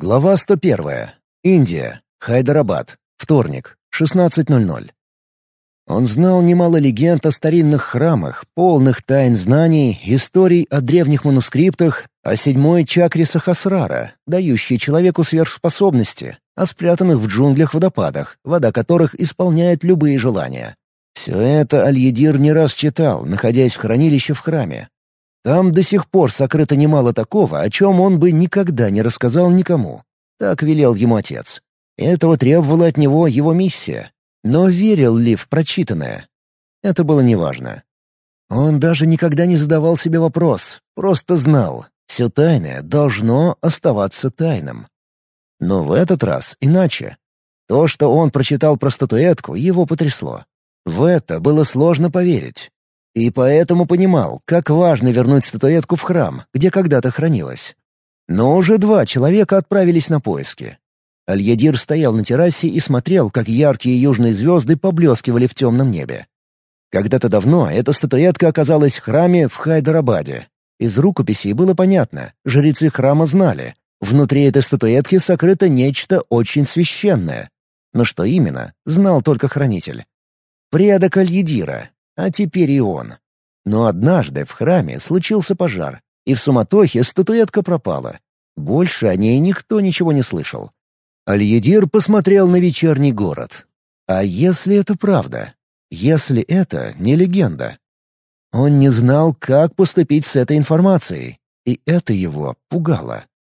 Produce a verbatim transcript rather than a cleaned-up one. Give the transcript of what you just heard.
Глава сто первая. Индия. Хайдарабад. Вторник. шестнадцать ноль ноль. Он знал немало легенд о старинных храмах, полных тайн знаний, историй о древних манускриптах, о седьмой чакре Сахасрара, дающей человеку сверхспособности, о спрятанных в джунглях водопадах, вода которых исполняет любые желания. Все это Аль-Едир не раз читал, находясь в хранилище в храме. Там до сих пор сокрыто немало такого, о чем он бы никогда не рассказал никому. Так велел ему отец. Этого требовала от него его миссия. Но верил ли в прочитанное? Это было неважно. Он даже никогда не задавал себе вопрос, просто знал, все тайное должно оставаться тайным. Но в этот раз иначе. То, что он прочитал про статуэтку, его потрясло. В это было сложно поверить. И поэтому понимал, как важно вернуть статуэтку в храм, где когда-то хранилась. Но уже два человека отправились на поиски. Аль-Едир стоял на террасе и смотрел, как яркие южные звезды поблескивали в темном небе. Когда-то давно эта статуэтка оказалась в храме в Хайдарабаде. Из рукописей было понятно, жрецы храма знали. Внутри этой статуэтки сокрыто нечто очень священное. Но что именно, знал только хранитель. Предок Аль-Едира. А теперь и он. Но однажды в храме случился пожар, и в суматохе статуэтка пропала. Больше о ней никто ничего не слышал. Аль-Едир посмотрел на вечерний город. А если это правда? Если это не легенда? Он не знал, как поступить с этой информацией, и это его пугало.